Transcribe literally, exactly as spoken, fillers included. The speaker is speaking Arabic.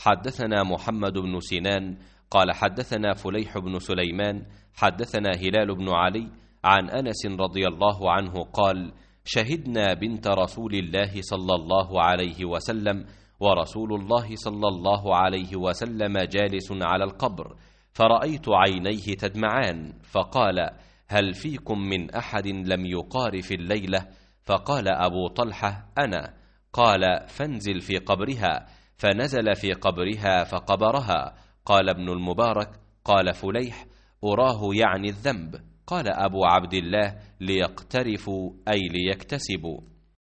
حدثنا محمد بن سنان قال حدثنا فليح بن سليمان حدثنا هلال بن علي عن أنس رضي الله عنه قال: شهدنا بنت رسول الله صلى الله عليه وسلم ورسول الله صلى الله عليه وسلم جالس على القبر، فرأيت عينيه تدمعان، فقال: هل فيكم من أحد لم يقارف الليلة؟ فقال أبو طلحة: أنا. قال: فانزل في قبرها، فنزل في قبرها فقبرها. قال ابن المبارك: قال فليح: أراه يعني الذنب. قال أبو عبد الله: ليقترفوا أي ليكتسبوا.